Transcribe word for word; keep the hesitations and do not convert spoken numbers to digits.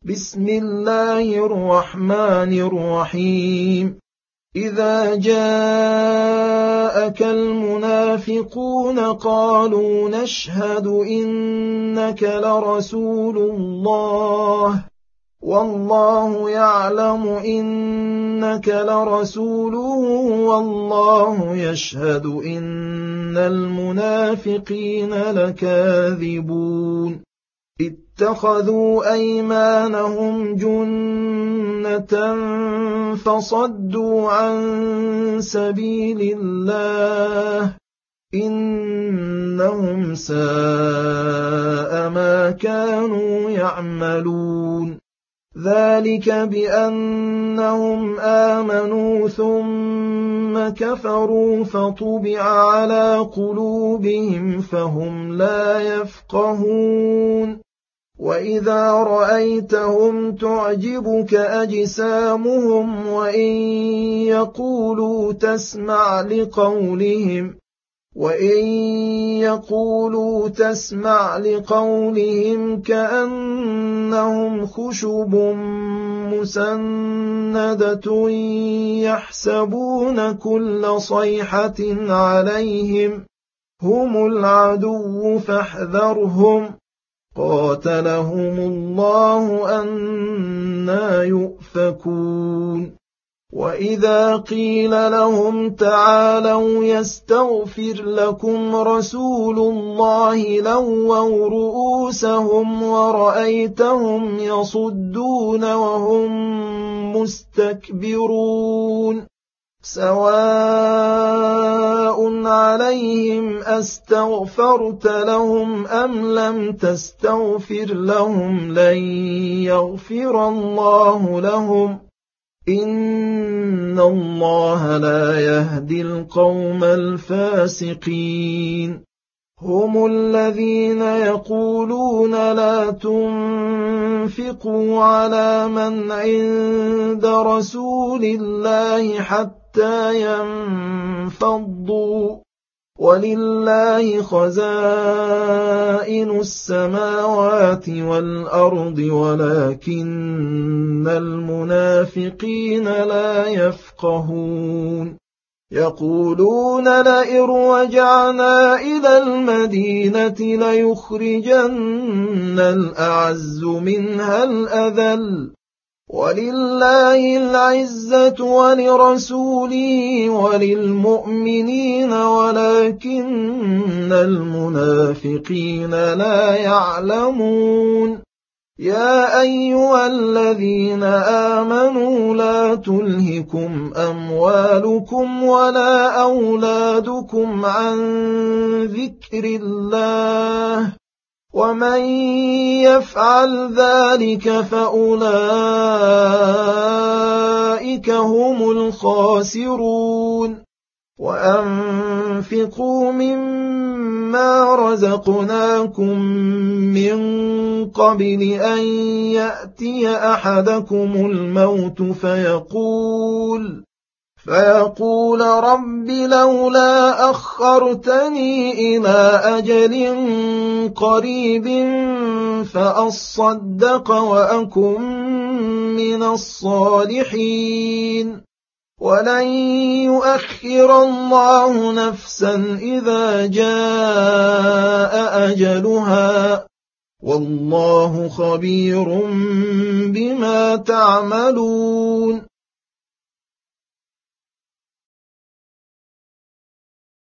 بسم الله الرحمن الرحيم إذا جاءك المنافقون قالوا نشهد إنك لرسول الله والله يعلم إنك لرسوله والله يشهد إن المنافقين لكاذبون اتخذوا أيمانهم جنة فصدوا عن سبيل الله إنهم ساء ما كانوا يعملون ذلك بأنهم آمنوا ثم كفروا فطبع على قلوبهم فهم لا يفقهون وإذا رأيتهم تعجبك أجسامهم وإن يقولوا تسمع لقولهم وإن يقولوا تسمع لقولهم كأنهم خشب مسندة يحسبون كل صيحة عليهم هم العدو فاحذرهم قاتلهم الله أنى يؤفكون وإذا قيل لهم تعالوا يستغفر لكم رسول الله لووا رؤوسهم ورأيتهم يصدون وهم مستكبرون سواء عليهم أستغفرت لهم أم لم تستغفر لهم لن يغفر الله لهم إن الله لا يهدي القوم الفاسقين هم الذين يقولون لا تنفقوا على من عند رسول الله حتى ينفضوا ولله خزائن السماوات والأرض ولكن المنافقين لا يفقهون يقولون لئن رجعنا إلى المدينة ليخرجن الأعز منها الأذل ولله العزة ولرسوله وللمؤمنين ولكن المنافقين لا يعلمون يا أيها الذين آمنوا لا تلهكم أموالكم ولا أولادكم عن ذكر الله ومن يفعل ذلك فأولئك هم الخاسرون وأنفقوا مما رزقناكم من قبل أن يأتي أحدكم الموت فيقول فيقول رب لولا أخرتني إلى أجل قريب فأصدق وأكن من الصالحين ولن يؤخر الله نفسا إذا جاء أجلها والله خبير بما تعملون